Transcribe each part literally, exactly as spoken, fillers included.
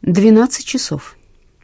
Двенадцать часов.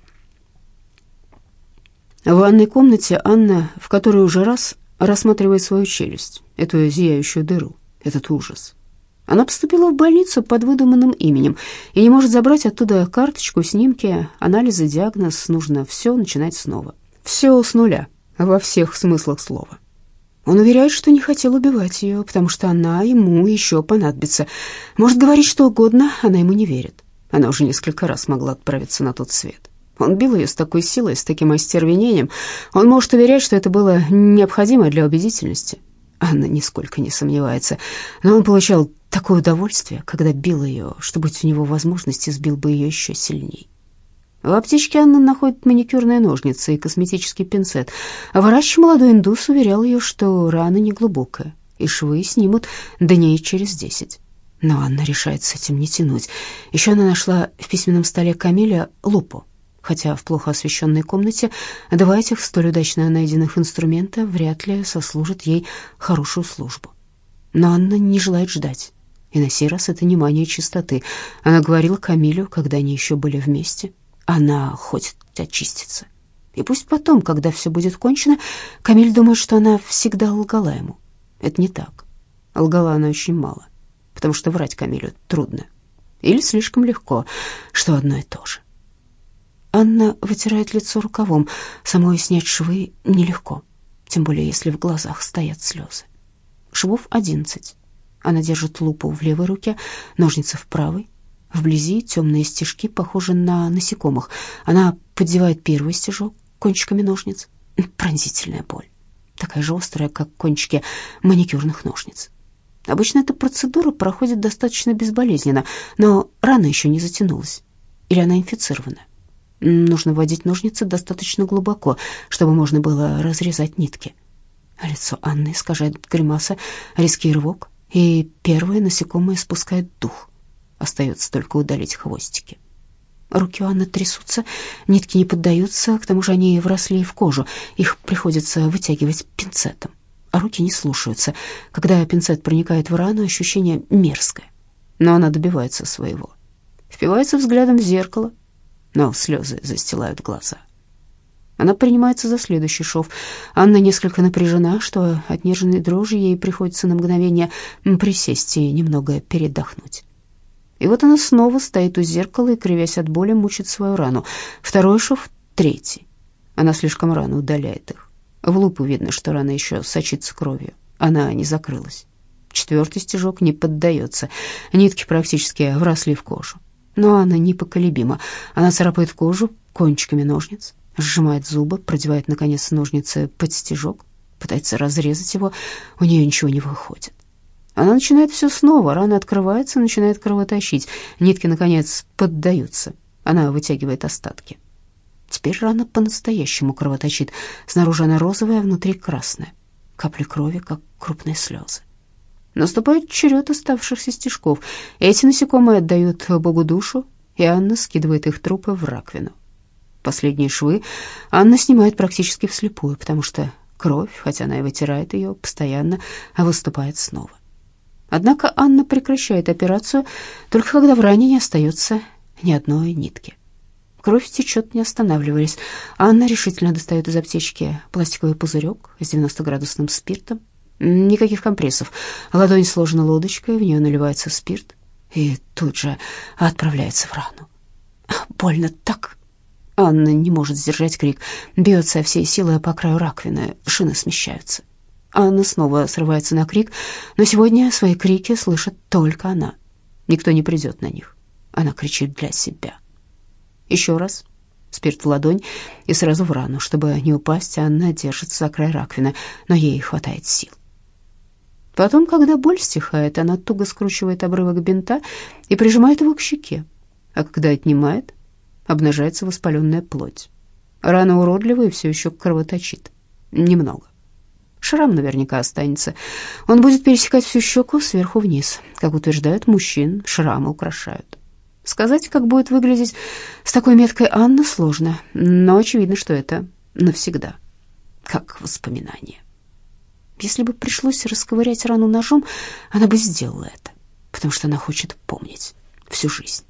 В ванной комнате Анна в которой уже раз рассматривает свою челюсть, эту зияющую дыру, этот ужас. Она поступила в больницу под выдуманным именем и не может забрать оттуда карточку, снимки, анализы, диагноз. Нужно все начинать снова. Все с нуля, во всех смыслах слова. Он уверяет, что не хотел убивать ее, потому что она ему еще понадобится. Может говорить что угодно, она ему не верит. Она уже несколько раз могла отправиться на тот свет. Он бил ее с такой силой, с таким остервенением. Он может уверять, что это было необходимо для убедительности. Анна нисколько не сомневается. Но он получал такое удовольствие, когда бил ее, что, будь у него возможность, избил бы ее еще сильней. В аптечке Анна находит маникюрные ножницы и косметический пинцет. А врач, молодой индус, уверял ее, что рана неглубокая, и швы снимут дней через десять. Но Анна решает с этим не тянуть. Еще она нашла в письменном столе Камиля лупу, хотя в плохо освещенной комнате два этих столь удачно найденных инструмента вряд ли сослужат ей хорошую службу. Но Анна не желает ждать, и на сей раз это не мания чистоты. Она говорила Камилю, когда они еще были вместе. Она хочет очиститься. И пусть потом, когда все будет кончено, Камиль думает, что она всегда лгала ему. Это не так. Лгала она очень мало, потому что врать Камилю трудно. Или слишком легко, что одно и то же. Анна вытирает лицо рукавом. Самой снять швы нелегко, тем более если в глазах стоят слезы. Швов одиннадцать. Она держит лупу в левой руке, ножницы в правой. Вблизи темные стежки похожи на насекомых. Она поддевает первый стежок кончиками ножниц. Пронзительная боль, такая же острая, как кончики маникюрных ножниц. Обычно эта процедура проходит достаточно безболезненно, но рана еще не затянулась. Или она инфицирована. Нужно вводить ножницы достаточно глубоко, чтобы можно было разрезать нитки. Лицо Анны искажает гримаса, резкий рывок, и первое насекомое спускает дух. Остается только удалить хвостики. Руки у Анны трясутся, нитки не поддаются, к тому же они вросли в кожу, их приходится вытягивать пинцетом. А руки не слушаются. Когда пинцет проникает в рану, ощущение мерзкое. Но она добивается своего. Впивается взглядом в зеркало, но слезы застилают глаза. Она принимается за следующий шов. Анна несколько напряжена, что от нервной дрожи ей приходится на мгновение присесть и немного передохнуть. И вот она снова стоит у зеркала и, кривясь от боли, мучит свою рану. Второй шов, третий. Она слишком рано удаляет их. В лупу видно, что рана еще сочится кровью. Она не закрылась. Четвертый стежок не поддается. Нитки практически вросли в кожу. Но она непоколебима. Она царапает кожу кончиками ножниц, сжимает зубы, продевает, наконец, ножницы под стежок, пытается разрезать его. У нее ничего не выходит. Она начинает все снова. Рана открывается, начинает кровоточить. Нитки, наконец, поддаются. Она вытягивает остатки. Теперь рана по-настоящему кровоточит. Снаружи она розовая, а внутри красная. Капли крови, как крупные слезы. Наступает черед оставшихся стежков. Эти насекомые отдают Богу душу, и Анна скидывает их трупы в раковину. Последние швы Анна снимает практически вслепую, потому что кровь, хотя она и вытирает ее постоянно, выступает снова. Однако Анна прекращает операцию только когда в ране не остается ни одной нитки. Кровь течет, не останавливаясь. Анна решительно достает из аптечки пластиковый пузырек с девяностоградусным спиртом. Никаких компрессов. Ладонь сложена лодочкой, в нее наливается спирт и тут же отправляется в рану. Больно так. Анна не может сдержать крик. Бьется всей силой по краю раковины, шины смещаются. Анна снова срывается на крик, но сегодня свои крики слышит только она. Никто не придет на них. Она кричит для себя. Еще раз. Спирт в ладонь и сразу в рану. Чтобы не упасть, Анна держится за край раковины, но ей хватает сил. Потом, когда боль стихает, она туго скручивает обрывок бинта и прижимает его к щеке. А когда отнимает, обнажается воспаленная плоть. Рана уродливая и все еще кровоточит. Немного. Шрам наверняка останется. Он будет пересекать всю щеку сверху вниз. Как утверждают мужчин, шрамы украшают. Сказать, как будет выглядеть с такой меткой Анна, сложно, но очевидно, что это навсегда, как воспоминание. Если бы пришлось расковырять рану ножом, она бы сделала это, потому что она хочет помнить всю жизнь.